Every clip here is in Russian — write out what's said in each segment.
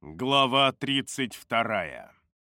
Глава 32.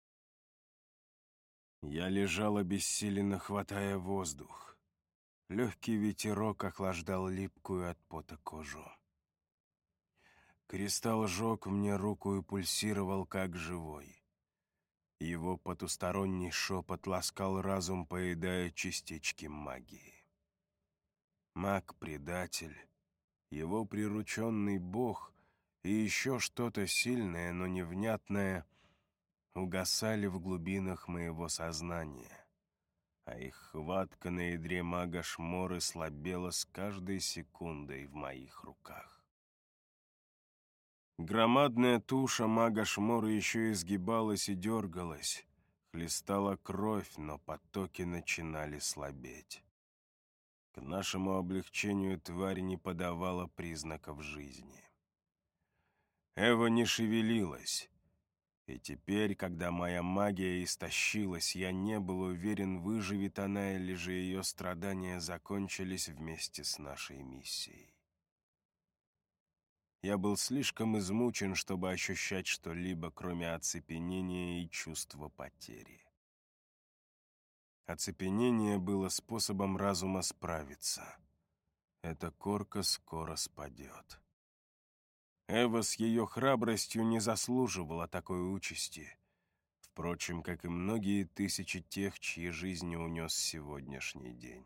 Я лежал обессиленно, хватая воздух. Легкий ветерок охлаждал липкую от пота кожу. Кристалл жег мне руку и пульсировал, как живой. Его потусторонний шепот ласкал разум, поедая частички магии. Маг-предатель, его прирученный бог и еще что-то сильное, но невнятное угасали в глубинах моего сознания, а их хватка на ядре мага Шморы слабела с каждой секундой в моих руках. Громадная туша мага Шморы еще изгибалась и дергалась, хлестала кровь, но потоки начинали слабеть. К нашему облегчению тварь не подавала признаков жизни. Эва не шевелилась, и теперь, когда моя магия истощилась, я не был уверен, выживет она или же ее страдания закончились вместе с нашей миссией. Я был слишком измучен, чтобы ощущать что-либо, кроме оцепенения и чувства потери. Оцепенение было способом разума справиться. Эта корка скоро спадет. Эва с ее храбростью не заслуживала такой участи, впрочем, как и многие тысячи тех, чьи жизни унес сегодняшний день.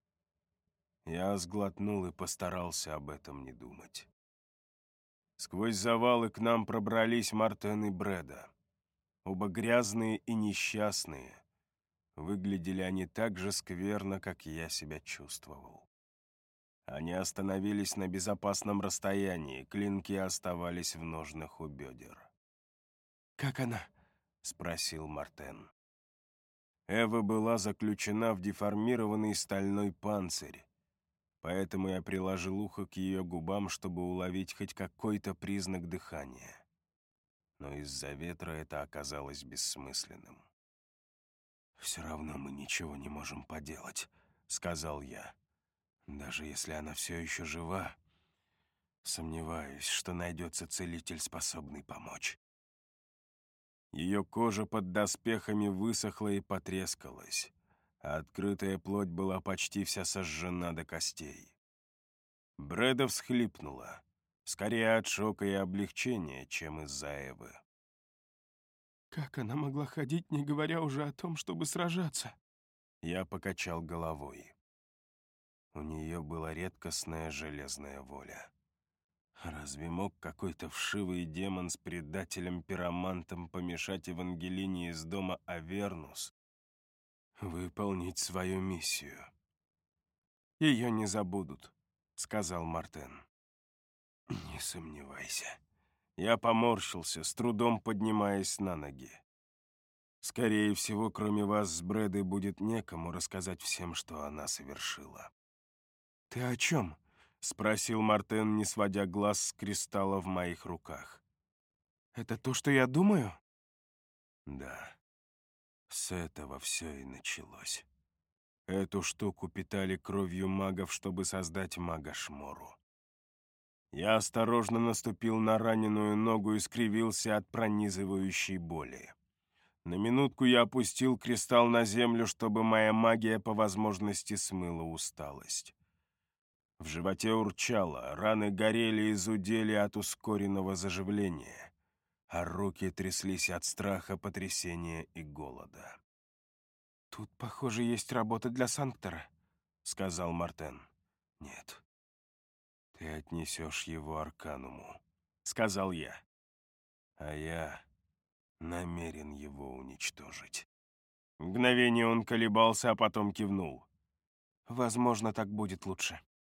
Я сглотнул и постарался об этом не думать. Сквозь завалы к нам пробрались Мартен и Бреда. Оба грязные и несчастные. Выглядели они так же скверно, как я себя чувствовал. Они остановились на безопасном расстоянии, клинки оставались в ножнах у бедер. «Как она?» — спросил Мартен. Эва была заключена в деформированный стальной панцирь, поэтому я приложил ухо к ее губам, чтобы уловить хоть какой-то признак дыхания. Но из-за ветра это оказалось бессмысленным. «Все равно мы ничего не можем поделать», — сказал я. «Даже если она все еще жива, сомневаюсь, что найдется целитель, способный помочь». Ее кожа под доспехами высохла и потрескалась, а открытая плоть была почти вся сожжена до костей. Бреда всхлипнула, скорее от шока и облегчения, чем из-за Эвы. Как она могла ходить, не говоря уже о том, чтобы сражаться? Я покачал головой. У нее была редкостная железная воля. Разве мог какой-то вшивый демон с предателем-пиромантом помешать Евангелине из дома Авернус выполнить свою миссию? «Ее не забудут», — сказал Мартен. «Не сомневайся». Я поморщился, с трудом поднимаясь на ноги. Скорее всего, кроме вас с Брэдой будет некому рассказать всем, что она совершила. «Ты о чем?» — спросил Мартен, не сводя глаз с кристалла в моих руках. «Это то, что я думаю?» «Да. С этого все и началось. Эту штуку питали кровью магов, чтобы создать мага-шмору. Я осторожно наступил на раненую ногу и скривился от пронизывающей боли. На минутку я опустил кристалл на землю, чтобы моя магия по возможности смыла усталость. В животе урчало, раны горели и зудели от ускоренного заживления, а руки тряслись от страха, потрясения и голода. «Тут, похоже, есть работа для Санктора», — сказал Мартен. «Нет, ты отнесешь его Аркануму», — сказал я. «А я намерен его уничтожить». Мгновение он колебался, а потом кивнул. «Возможно, так будет лучше».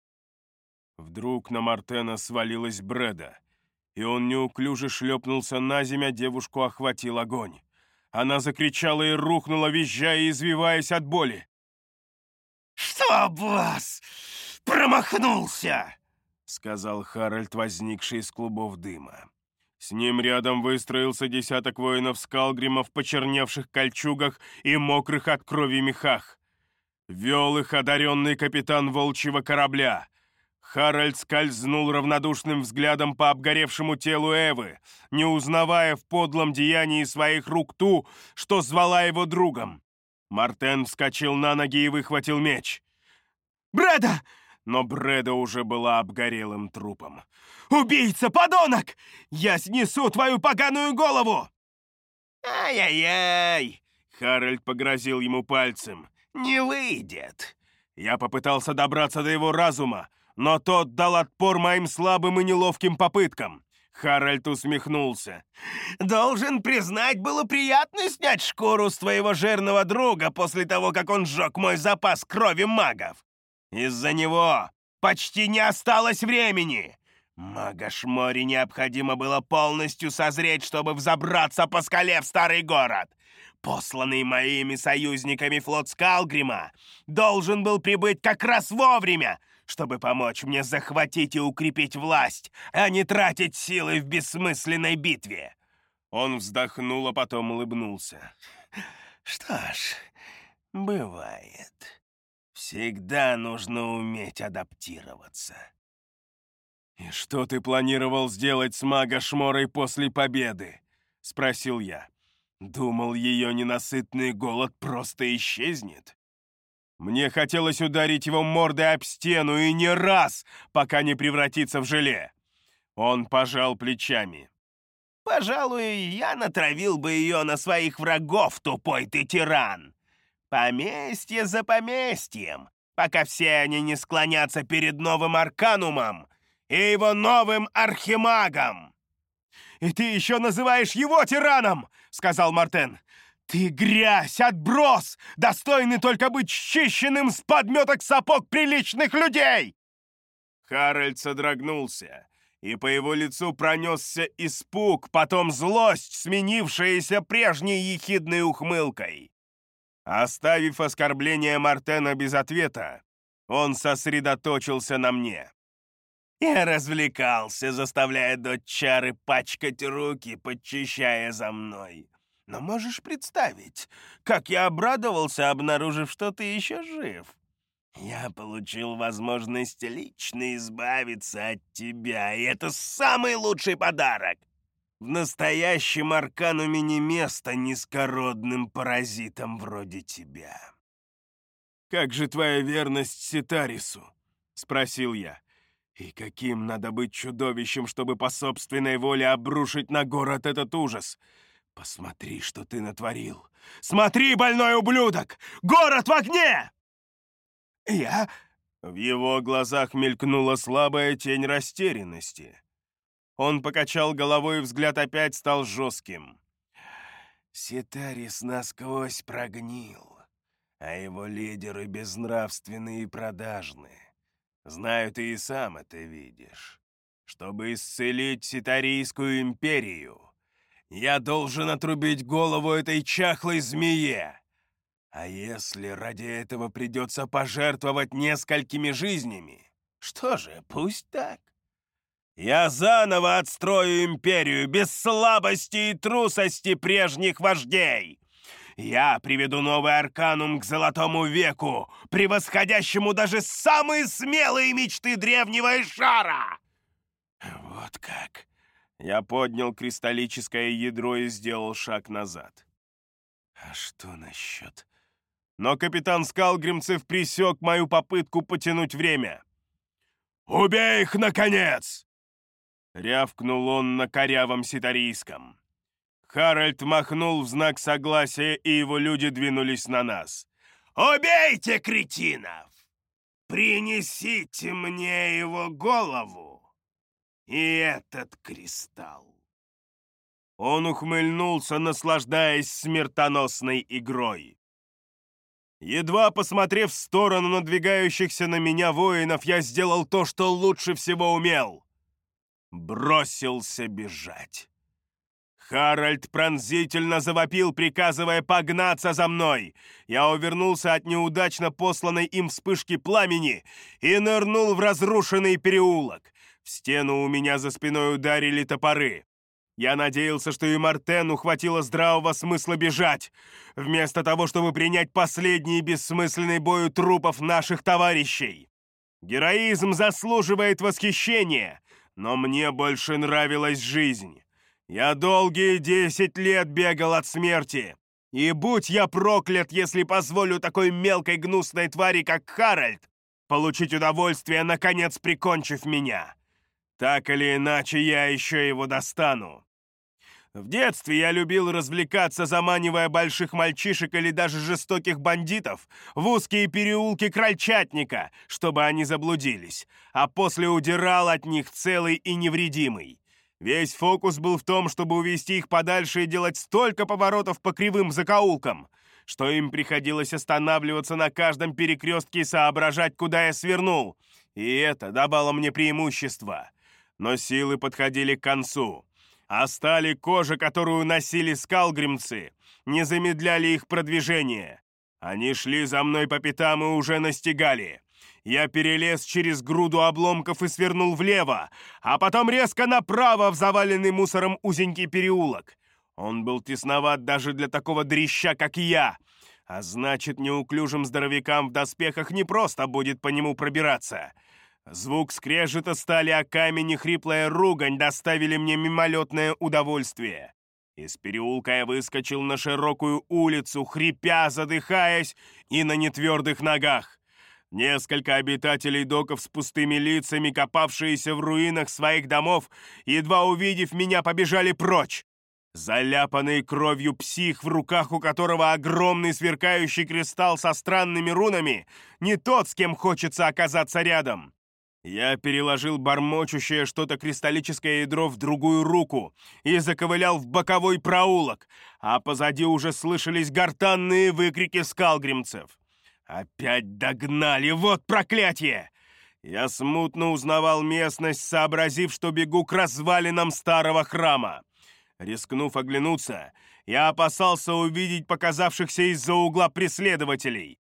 Вдруг на Мартена свалилась Бреда, и он неуклюже шлепнулся на землю, а девушку охватил огонь. Она закричала и рухнула, визжая и извиваясь от боли. «Чтоб вас! Промахнулся!» — сказал Харальд, возникший из клубов дыма. С ним рядом выстроился десяток воинов Скалгрима в почерневших кольчугах и мокрых от крови мехах. Вел их одаренный капитан волчьего корабля. Харальд скользнул равнодушным взглядом по обгоревшему телу Эвы, не узнавая в подлом деянии своих рук ту, что звала его другом. Мартен вскочил на ноги и выхватил меч. «Брэда!» Но Брэда уже была обгорелым трупом. «Убийца, подонок! Я снесу твою поганую голову!» «Ай-яй-яй!» Харальд погрозил ему пальцем. «Не выйдет!» Я попытался добраться до его разума, но тот дал отпор моим слабым и неловким попыткам. Харальд усмехнулся. «Должен признать, было приятно снять шкуру с твоего жирного друга после того, как он сжег мой запас крови магов. Из-за него почти не осталось времени. Мага-шморе необходимо было полностью созреть, чтобы взобраться по скале в старый город. Посланный моими союзниками флот Скалгрима должен был прибыть как раз вовремя, чтобы помочь мне захватить и укрепить власть, а не тратить силы в бессмысленной битве». Он вздохнул, а потом улыбнулся. «Что ж, бывает. Всегда нужно уметь адаптироваться». «И что ты планировал сделать с мага-шморой после победы?» — спросил я. Думал, ее ненасытный голод просто исчезнет. Мне хотелось ударить его мордой об стену и не раз, пока не превратится в желе. Он пожал плечами. «Пожалуй, я натравил бы ее на своих врагов, тупой ты тиран. Поместье за поместьем, пока все они не склонятся перед новым Арканумом и его новым Архимагом». «И ты еще называешь его тираном!» — сказал Мартен. «Ты грязь, отброс, достойный только быть счищенным с подметок сапог приличных людей!» Харальд содрогнулся, и по его лицу пронесся испуг, потом злость, сменившаяся прежней ехидной ухмылкой. Оставив оскорбление Мартена без ответа, он сосредоточился на мне. Я развлекался, заставляя дочары пачкать руки, подчищая за мной. Но можешь представить, как я обрадовался, обнаружив, что ты еще жив. Я получил возможность лично избавиться от тебя, и это самый лучший подарок. В настоящем Аркануме не место низкородным паразитам вроде тебя. «Как же твоя верность Ситарису?» — спросил я. «И каким надо быть чудовищем, чтобы по собственной воле обрушить на город этот ужас? Посмотри, что ты натворил! Смотри, больной ублюдок! Город в огне!» «Я...» В его глазах мелькнула слабая тень растерянности. Он покачал головой, и взгляд опять стал жестким. «Ситарис насквозь прогнил, а его лидеры безнравственные и продажные. Знаю, ты и сам это видишь. Чтобы исцелить Ситарийскую империю, я должен отрубить голову этой чахлой змее. А если ради этого придется пожертвовать несколькими жизнями, что же, пусть так. Я заново отстрою империю без слабости и трусости прежних вождей. Я приведу новый Арканум к Золотому веку, превосходящему даже самые смелые мечты древнего Эшара!» «Вот как!» Я поднял кристаллическое ядро и сделал шаг назад. «А что насчет...» Но капитан Скалгримцев пресек мою попытку потянуть время. «Убей их, наконец!» Рявкнул он на корявом ситарийском. Харальд махнул в знак согласия, и его люди двинулись на нас. «Убейте кретинов! Принесите мне его голову и этот кристалл!» Он ухмыльнулся, наслаждаясь смертоносной игрой. Едва посмотрев в сторону надвигающихся на меня воинов, я сделал то, что лучше всего умел. Бросился бежать. Харальд пронзительно завопил, приказывая погнаться за мной. Я увернулся от неудачно посланной им вспышки пламени и нырнул в разрушенный переулок. В стену у меня за спиной ударили топоры. Я надеялся, что и Мартену хватило здравого смысла бежать, вместо того, чтобы принять последний бессмысленный бой у трупов наших товарищей. Героизм заслуживает восхищения, но мне больше нравилась жизнь. Я долгие 10 лет бегал от смерти. И будь я проклят, если позволю такой мелкой гнусной твари, как Харальд, получить удовольствие, наконец прикончив меня. Так или иначе, я еще его достану. В детстве я любил развлекаться, заманивая больших мальчишек или даже жестоких бандитов в узкие переулки Крольчатника, чтобы они заблудились, а после удирал от них целый и невредимый. Весь фокус был в том, чтобы увести их подальше и делать столько поворотов по кривым закоулкам, что им приходилось останавливаться на каждом перекрестке и соображать, куда я свернул. И это давало мне преимущество. Но силы подходили к концу. А стали кожа, которую носили скалгримцы, не замедляли их продвижение. Они шли за мной по пятам и уже настигали. Я перелез через груду обломков и свернул влево, а потом резко направо в заваленный мусором узенький переулок. Он был тесноват даже для такого дрища, как я. А значит, неуклюжим здоровякам в доспехах не просто будет по нему пробираться. Звук скрежета стали о камень и хриплая ругань доставили мне мимолетное удовольствие. Из переулка я выскочил на широкую улицу, хрипя, задыхаясь и на нетвердых ногах. Несколько обитателей доков с пустыми лицами, копавшиеся в руинах своих домов, едва увидев меня, побежали прочь. Заляпанный кровью псих, в руках у которого огромный сверкающий кристалл со странными рунами, не тот, с кем хочется оказаться рядом. Я переложил бормочущее что-то кристаллическое ядро в другую руку и заковылял в боковой проулок, а позади уже слышались гортанные выкрики скалгримцев. Опять догнали, вот проклятие! Я смутно узнавал местность, сообразив, что бегу к развалинам старого храма. Рискнув оглянуться, я опасался увидеть показавшихся из-за угла преследователей.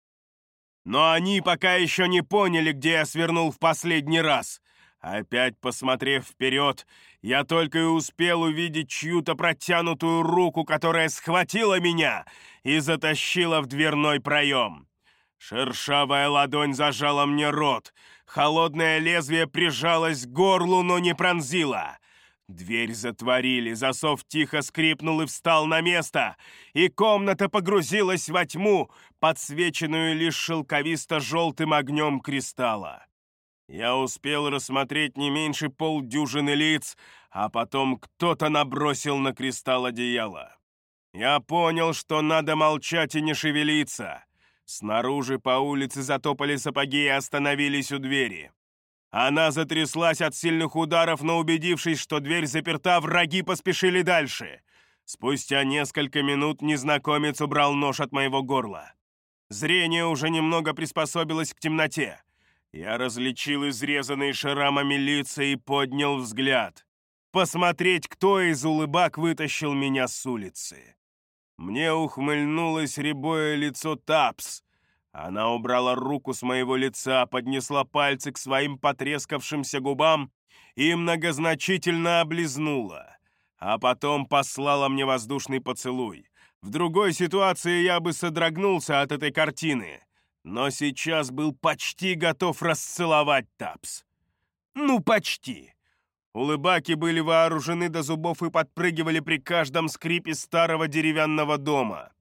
Но они пока еще не поняли, где я свернул в последний раз. Опять посмотрев вперед, я только и успел увидеть чью-то протянутую руку, которая схватила меня и затащила в дверной проем. Шершавая ладонь зажала мне рот, холодное лезвие прижалось к горлу, но не пронзило. Дверь затворили, засов тихо скрипнул и встал на место, и комната погрузилась во тьму, подсвеченную лишь шелковисто-желтым огнем кристалла. Я успел рассмотреть не меньше полдюжины лиц, а потом кто-то набросил на кристалл одеяло. Я понял, что надо молчать и не шевелиться. Снаружи по улице затопали сапоги и остановились у двери. Она затряслась от сильных ударов, но, убедившись, что дверь заперта, враги поспешили дальше. Спустя несколько минут незнакомец убрал нож от моего горла. Зрение уже немного приспособилось к темноте. Я различил изрезанные шрамами лица и поднял взгляд. Посмотреть, кто из улыбак вытащил меня с улицы. Мне ухмыльнулось рябое лицо Тапс. Она убрала руку с моего лица, поднесла пальцы к своим потрескавшимся губам и многозначительно облизнула, а потом послала мне воздушный поцелуй. В другой ситуации я бы содрогнулся от этой картины, но сейчас был почти готов расцеловать Тапс. Ну, почти. Улыбаки были вооружены до зубов и подпрыгивали при каждом скрипе старого деревянного дома.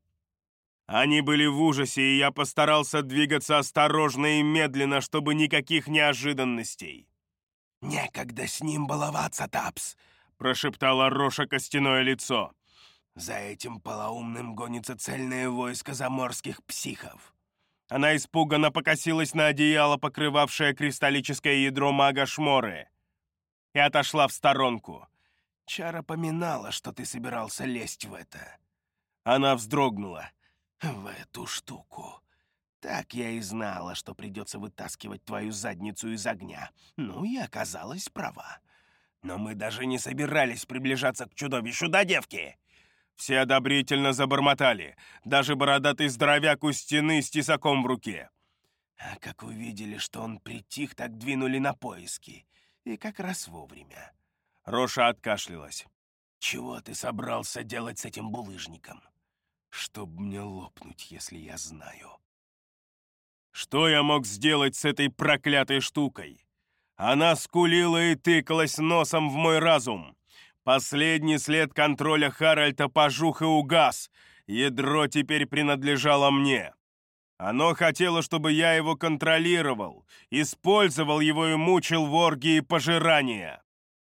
Они были в ужасе, и я постарался двигаться осторожно и медленно, чтобы никаких неожиданностей. «Некогда с ним баловаться, Тапс!» — прошептала Роша костяное лицо. «За этим полоумным гонится цельное войско заморских психов». Она испуганно покосилась на одеяло, покрывавшее кристаллическое ядро мага Шморы, и отошла в сторонку. «Чара поминала, что ты собирался лезть в это». Она вздрогнула. «В эту штуку. Так я и знала, что придется вытаскивать твою задницу из огня. Ну и оказалась права. Но мы даже не собирались приближаться к чудовищу до девки». Все одобрительно забормотали. Даже бородатый здоровяк у стены с тесаком в руке. А как увидели, что он притих, так двинули на поиски. И как раз вовремя. Роша откашлялась. «Чего ты собрался делать с этим булыжником?» «Чтоб мне лопнуть, если я знаю». Что я мог сделать с этой проклятой штукой? Она скулила и тыкалась носом в мой разум. Последний след контроля Харальта пожух и угас. Ядро теперь принадлежало мне. Оно хотело, чтобы я его контролировал, использовал его и мучил в оргии пожирания.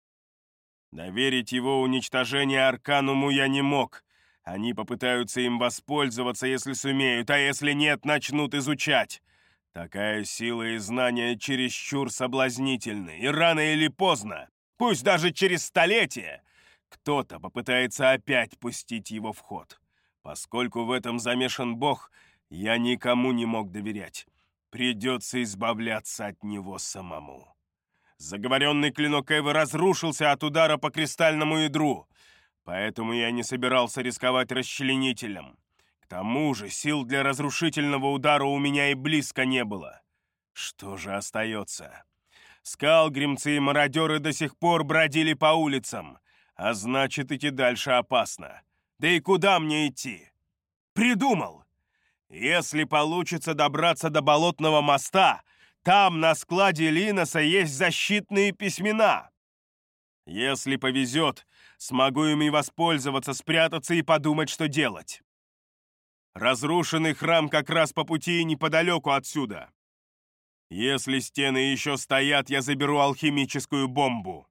Доверить его уничтожение Аркануму я не мог. Они попытаются им воспользоваться, если сумеют, а если нет, начнут изучать. Такая сила и знания чересчур соблазнительны, и рано или поздно, пусть даже через столетия, кто-то попытается опять пустить его в ход. Поскольку в этом замешан Бог, я никому не мог доверять. Придется избавляться от него самому. Заговоренный клинок Эвы разрушился от удара по кристальному ядру, поэтому я не собирался рисковать расчленителем. К тому же сил для разрушительного удара у меня и близко не было. Что же остается? Скалгримцы и мародеры до сих пор бродили по улицам, а значит, идти дальше опасно. Да и куда мне идти? Придумал! Если получится добраться до Болотного моста, там на складе Линоса есть защитные письмена. Если повезет, смогу ими воспользоваться, спрятаться и подумать, что делать. Разрушенный храм как раз по пути неподалеку отсюда. Если стены еще стоят, я заберу алхимическую бомбу.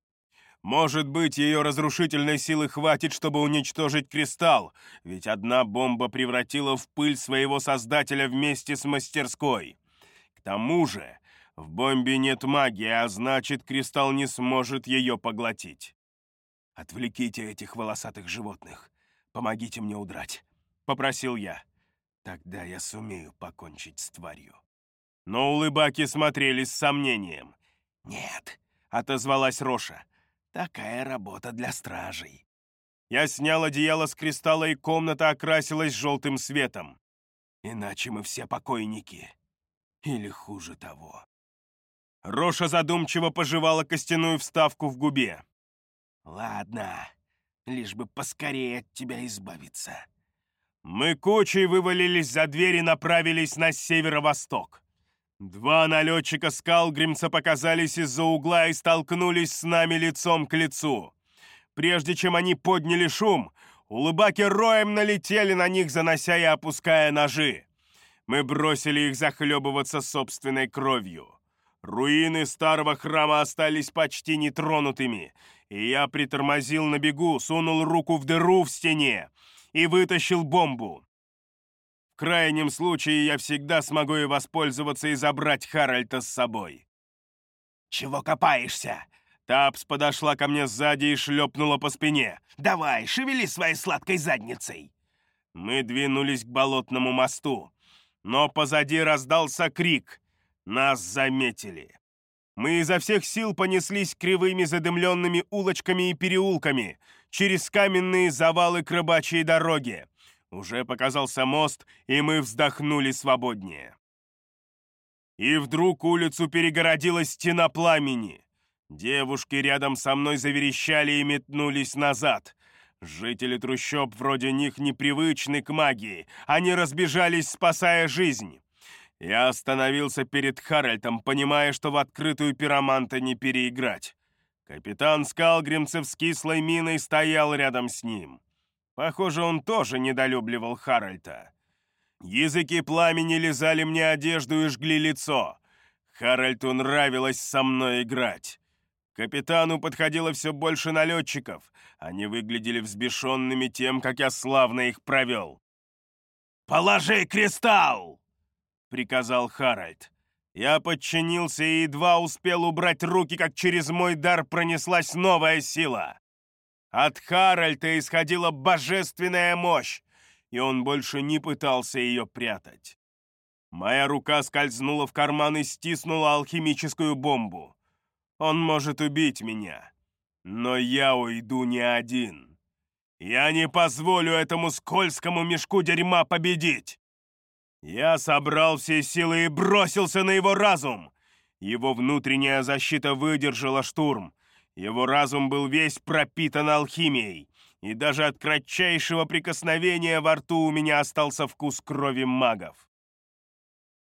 Может быть, ее разрушительной силы хватит, чтобы уничтожить кристалл, ведь одна бомба превратила в пыль своего создателя вместе с мастерской. К тому же, в бомбе нет магии, а значит, кристалл не сможет ее поглотить. «Отвлеките этих волосатых животных. Помогите мне удрать», — попросил я. «Тогда я сумею покончить с тварью». Но улыбаки смотрели с сомнением. «Нет», — отозвалась Роша. «Такая работа для стражей». Я снял одеяло с кристалла, и комната окрасилась желтым светом. «Иначе мы все покойники. Или хуже того». Роша задумчиво пожевала костяную вставку в губе. «Ладно, лишь бы поскорее от тебя избавиться». Мы кучей вывалились за дверь и направились на северо-восток. Два налетчика скалгримца показались из-за угла и столкнулись с нами лицом к лицу. Прежде чем они подняли шум, улыбаки роем налетели на них, занося и опуская ножи. Мы бросили их захлебываться собственной кровью. Руины старого храма остались почти нетронутыми, и я притормозил на бегу, сунул руку в дыру в стене и вытащил бомбу. В крайнем случае я всегда смогу и воспользоваться и забрать Харальта с собой. «Чего копаешься?» Тапс подошла ко мне сзади и шлепнула по спине. «Давай, шевели своей сладкой задницей!» Мы двинулись к Болотному мосту, но позади раздался крик. Нас заметили. Мы изо всех сил понеслись кривыми задымленными улочками и переулками, через каменные завалы к рыбачьей дороге. Уже показался мост, и мы вздохнули свободнее. И вдруг улицу перегородила стена пламени. Девушки рядом со мной заверещали и метнулись назад. Жители трущоб вроде них непривычны к магии. Они разбежались, спасая жизнь. Я остановился перед Харальтом, понимая, что в открытую пироманта не переиграть. Капитан Скалгримцев с кислой миной стоял рядом с ним. Похоже, он тоже недолюбливал Харальта. Языки пламени лизали мне одежду и жгли лицо. Харальту нравилось со мной играть. К капитану подходило все больше налетчиков. Они выглядели взбешенными тем, как я славно их провел. «Положи кристалл!» — приказал Харальт. Я подчинился и едва успел убрать руки, как через мой дар пронеслась новая сила. От Харальта исходила божественная мощь, и он больше не пытался ее прятать. Моя рука скользнула в карман и стиснула алхимическую бомбу. Он может убить меня, но я уйду не один. Я не позволю этому скользкому мешку дерьма победить. Я собрал все силы и бросился на его разум. Его внутренняя защита выдержала штурм. Его разум был весь пропитан алхимией, и даже от кратчайшего прикосновения во рту у меня остался вкус крови магов.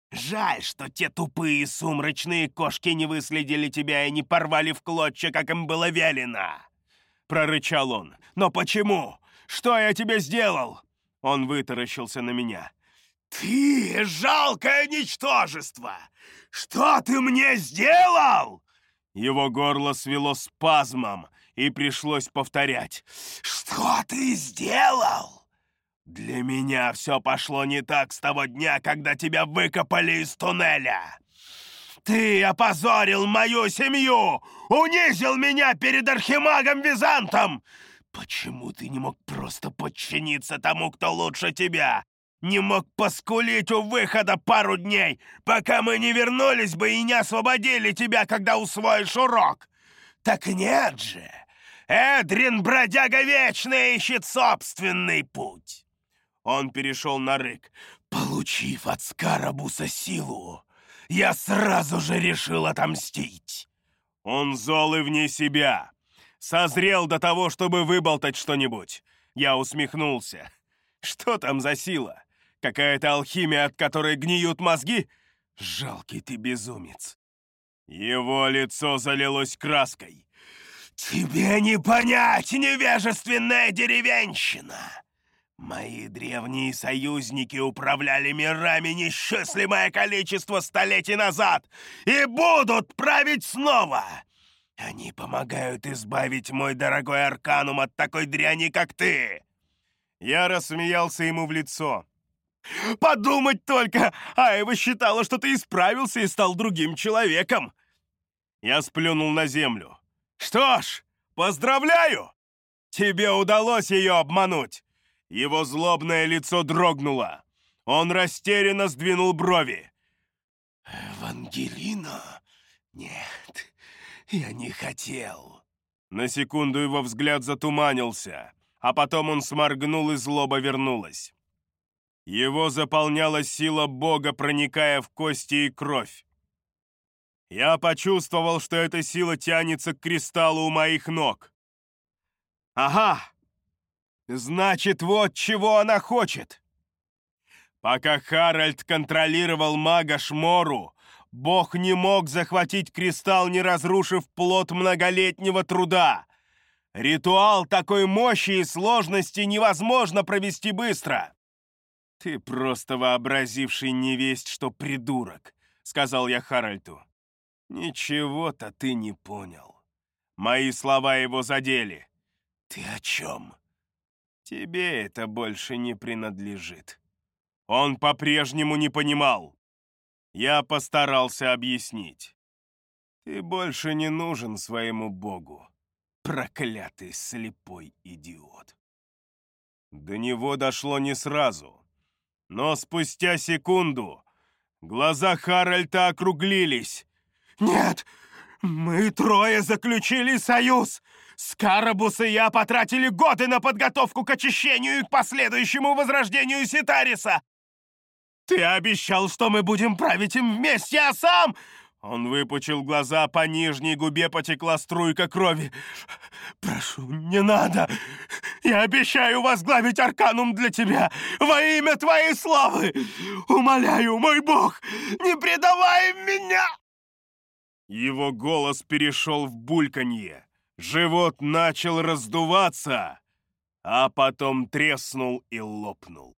Жаль, что те тупые сумрачные кошки не выследили тебя и не порвали в клочья, как им было велено!» Прорычал он. «Но почему? Что я тебе сделал?» Он вытаращился на меня. «Ты жалкое ничтожество! Что ты мне сделал?» Его горло свело спазмом, и пришлось повторять. «Что ты сделал?» «Для меня все пошло не так с того дня, когда тебя выкопали из туннеля. Ты опозорил мою семью, унизил меня перед архимагом Византом. Почему ты не мог просто подчиниться тому, кто лучше тебя? Не мог поскулить у выхода пару дней, пока мы не вернулись бы и не освободили тебя, когда усвоишь урок? Так нет же! Эдрин, бродяга вечный, ищет собственный путь!» Он перешел на рык. «Получив от Скарабуса силу, я сразу же решил отомстить. Он зол и вне себя. Созрел до того, чтобы выболтать что-нибудь». Я усмехнулся. «Что там за сила? Какая-то алхимия, от которой гниют мозги? Жалкий ты безумец». Его лицо залилось краской. «Тебе не понять, невежественная деревенщина! Мои древние союзники управляли мирами несчислимое количество столетий назад и будут править снова! Они помогают избавить мой дорогой Арканум от такой дряни, как ты!» Я рассмеялся ему в лицо. «Подумать только! Айва считала, что ты исправился и стал другим человеком!» Я сплюнул на землю. «Что ж, поздравляю! Тебе удалось ее обмануть!» Его злобное лицо дрогнуло. Он растерянно сдвинул брови. «Вангелина? Нет, я не хотел». На секунду его взгляд затуманился, а потом он сморгнул, и злоба вернулась. Его заполняла сила Бога, проникая в кости и кровь. Я почувствовал, что эта сила тянется к кристаллу у моих ног. «Ага! Значит, вот чего она хочет!» Пока Харальд контролировал мага Шмору, Бог не мог захватить кристалл, не разрушив плод многолетнего труда. Ритуал такой мощи и сложности невозможно провести быстро. «Ты просто вообразивший невесть, что придурок», — сказал я Харальду. «Ничего-то ты не понял». Мои слова его задели. «Ты о чем?» «Тебе это больше не принадлежит». Он по-прежнему не понимал. Я постарался объяснить. «Ты больше не нужен своему богу, проклятый слепой идиот». До него дошло не сразу, но спустя секунду глаза Харальда округлились. «Нет, мы трое заключили союз! Скарабус и я потратили годы на подготовку к очищению и к последующему возрождению Ситариса! Ты обещал, что мы будем править им вместе, а сам...» Он выпучил глаза, по нижней губе потекла струйка крови. «Прошу, не надо! Я обещаю возглавить Арканум для тебя во имя твоей славы! Умоляю, мой бог, не предавай меня!» Его голос перешел в бульканье. Живот начал раздуваться, а потом треснул и лопнул.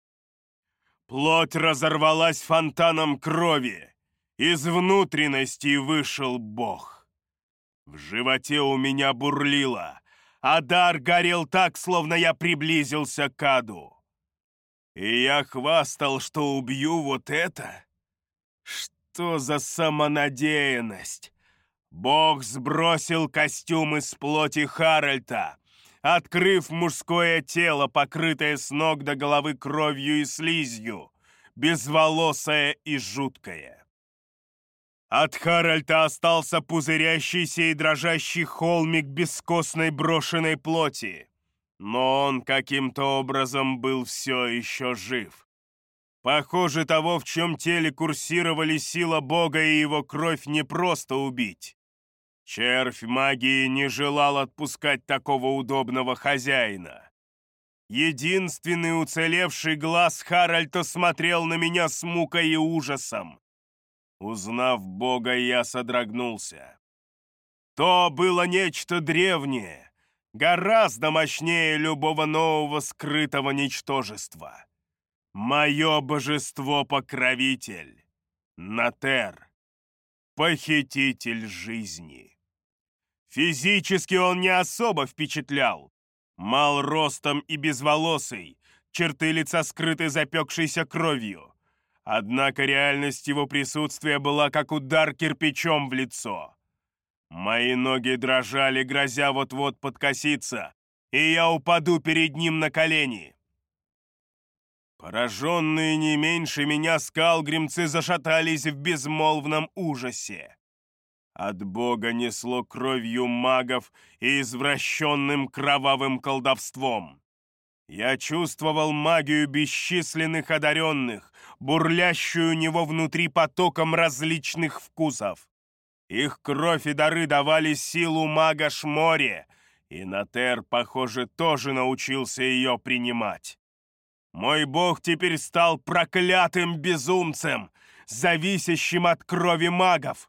Плоть разорвалась фонтаном крови. Из внутренностей вышел Бог. В животе у меня бурлило, а дар горел так, словно я приблизился к аду. И я хвастал, что убью вот это? Что за самонадеянность? Бог сбросил костюм из плоти Харальда, открыв мужское тело, покрытое с ног до головы кровью и слизью, безволосое и жуткое. От Харальда остался пузырящийся и дрожащий холмик бескостной брошенной плоти, но он каким-то образом был все еще жив. Похоже, того, в чем теле курсировали сила Бога и его кровь, не просто убить. Червь магии не желал отпускать такого удобного хозяина. Единственный уцелевший глаз Харальда смотрел на меня с мукой и ужасом. Узнав Бога, я содрогнулся. То было нечто древнее, гораздо мощнее любого нового скрытого ничтожества. Мое божество-покровитель, Натер, похититель жизни. Физически он не особо впечатлял. Мал ростом и безволосый, черты лица скрыты запекшейся кровью. Однако реальность его присутствия была как удар кирпичом в лицо. Мои ноги дрожали, грозя вот-вот подкоситься, и я упаду перед ним на колени. Пораженные не меньше меня скалгримцы зашатались в безмолвном ужасе. От Бога несло кровью магов и извращенным кровавым колдовством. Я чувствовал магию бесчисленных одаренных, бурлящую у него внутри потоком различных вкусов. Их кровь и дары давали силу мага Шморе, и Натер, похоже, тоже научился ее принимать. Мой бог теперь стал проклятым безумцем, зависящим от крови магов.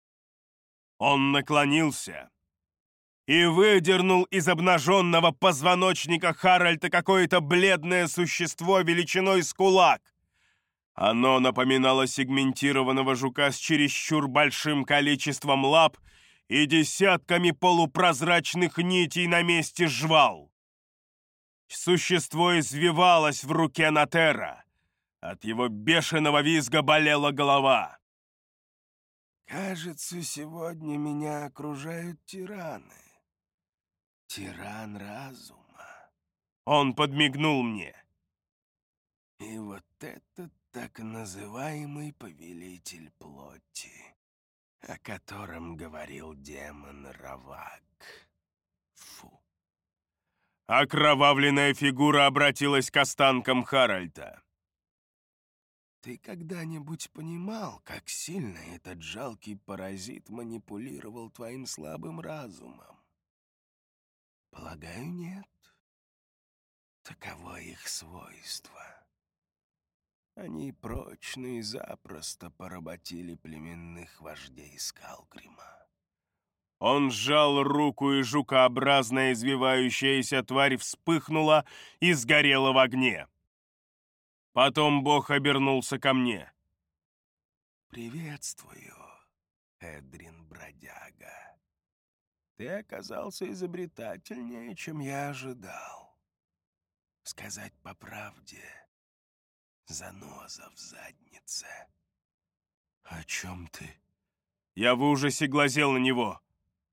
Он наклонился и выдернул из обнаженного позвоночника Харальда какое-то бледное существо величиной с кулак. Оно напоминало сегментированного жука с чересчур большим количеством лап и десятками полупрозрачных нитей на месте жвал. Существо извивалось в руке Натера. От его бешеного визга болела голова. «Кажется, сегодня меня окружают тираны. Тиран разума. Он подмигнул мне. И вот это так называемый повелитель плоти, о котором говорил демон Равак. Фу. Окровавленная фигура обратилась к останкам Харальда. Ты когда-нибудь понимал, как сильно этот жалкий паразит манипулировал твоим слабым разумом? Полагаю, нет. Таково их свойство. Они прочно и запросто поработили племенных вождей Скалгрима. Он сжал руку, и жукообразная извивающаяся тварь вспыхнула и сгорела в огне. Потом бог обернулся ко мне. «Приветствую, Эдрин Бродяга. Ты оказался изобретательнее, чем я ожидал. Сказать по правде, заноза в заднице». «О чем ты?» Я в ужасе глазел на него.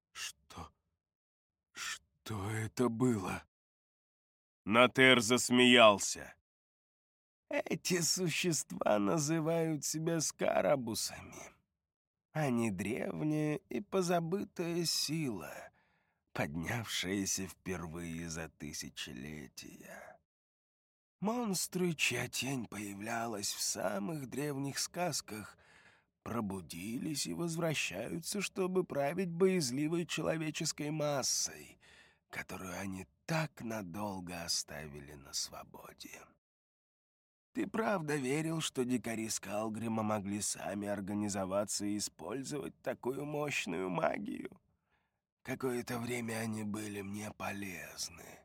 Что это было?» Натер засмеялся. Эти существа называют себя скарабусами. Они древняя и позабытая сила, поднявшаяся впервые за тысячелетия. Монстры, чья тень появлялась в самых древних сказках, пробудились и возвращаются, чтобы править боязливой человеческой массой, которую они так надолго оставили на свободе. Ты правда верил, что дикари Скалгрима могли сами организоваться и использовать такую мощную магию? Какое-то время они были мне полезны.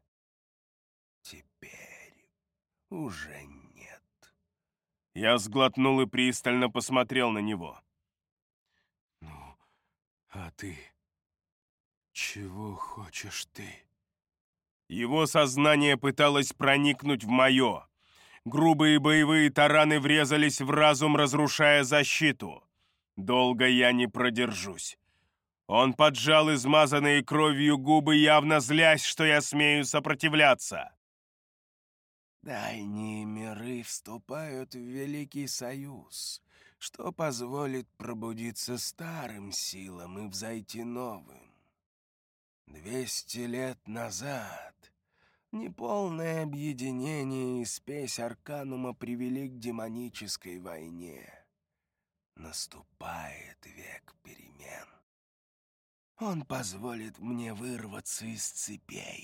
Теперь уже нет. Я сглотнул и пристально посмотрел на него. Ну, а ты? Чего хочешь ты? Его сознание пыталось проникнуть в мое. Грубые боевые тараны врезались в разум, разрушая защиту. Долго я не продержусь. Он поджал измазанные кровью губы, явно злясь, что я смею сопротивляться. Дальние миры вступают в Великий Союз, что позволит пробудиться старым силам и взойти новым. 200 лет назад неполное объединение и спесь Арканума привели к демонической войне. Наступает век перемен. Он позволит мне вырваться из цепей,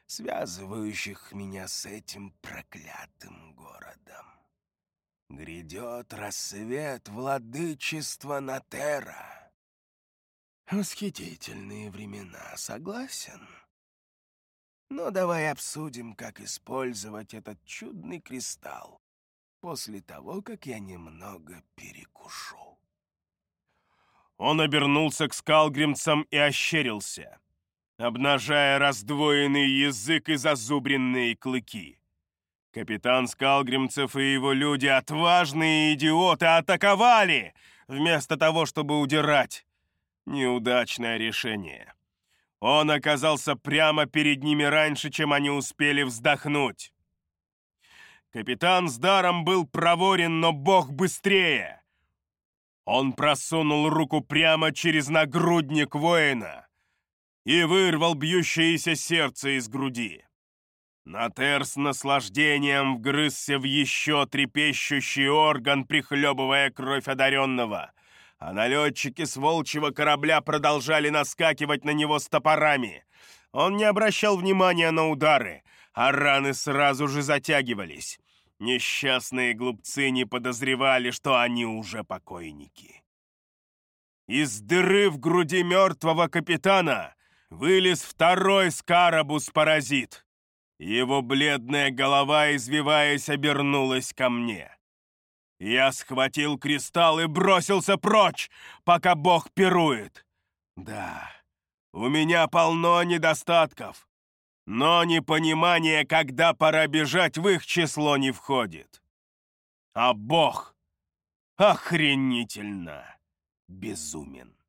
связывающих меня с этим проклятым городом. Грядет рассвет владычества Натера. Восхитительные времена, согласен? Но давай обсудим, как использовать этот чудный кристалл после того, как я немного перекушу. Он обернулся к скалгримцам и ощерился, обнажая раздвоенный язык и зазубренные клыки. Капитан скалгримцев и его люди, отважные идиоты, атаковали, вместо того, чтобы удирать. Неудачное решение. Он оказался прямо перед ними раньше, чем они успели вздохнуть. Капитан с даром был проворен, но бог быстрее. Он просунул руку прямо через нагрудник воина и вырвал бьющееся сердце из груди. Натер с наслаждением вгрызся в еще трепещущий орган, прихлебывая кровь одаренного, а налетчики с волчьего корабля продолжали наскакивать на него с топорами. Он не обращал внимания на удары, а раны сразу же затягивались. Несчастные глупцы не подозревали, что они уже покойники. Из дыры в груди мертвого капитана вылез второй скарабус-паразит. Его бледная голова, извиваясь, обернулась ко мне. Я схватил кристалл и бросился прочь, пока Бог пирует. Да, у меня полно недостатков, но непонимание, когда пора бежать, в их число не входит. А Бог охренительно безумен.